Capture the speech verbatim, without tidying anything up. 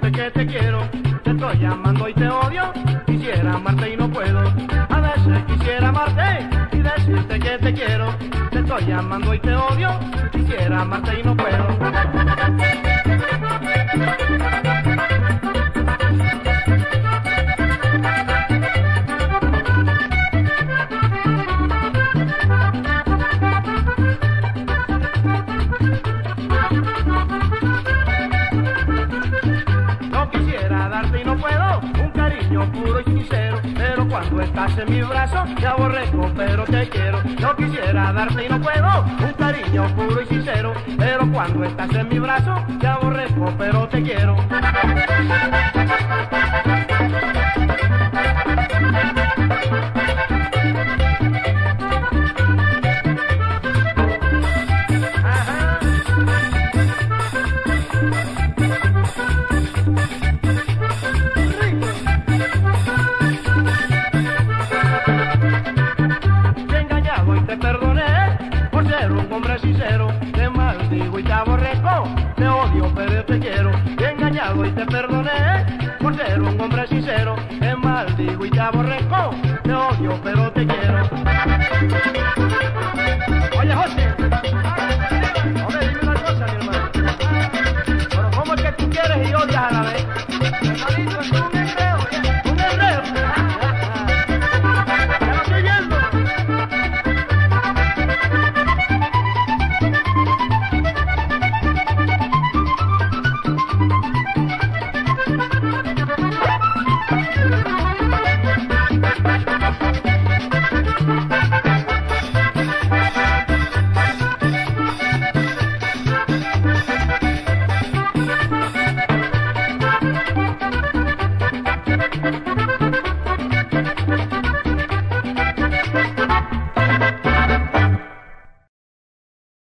decirte que te quiero, te estoy llamando y te odio, quisiera amarte y no puedo. A veces quisiera amarte y decirte que te quiero, te estoy llamando y te odio, quisiera amarte y no puedo. Darte y no puedo, un cariño puro y sincero, pero cuando estás en mi brazo te aborrezco, pero te quiero. Yo quisiera darte y no puedo, un cariño puro y sincero, pero cuando estás en mi brazo te aborrezco, pero te quiero. Sincero, te maldigo y te aborrezco, te odio pero te quiero. Te he engañado y te perdoné por ser un hombre sincero, te maldigo y te aborrezco, te odio pero te quiero. Oye José, oye, dime una cosa, mi hermano, pero ¿cómo es que tú quieres y odias a la vez? Hermanito, es un enredo, un enredo. Ya lo estoy viendo.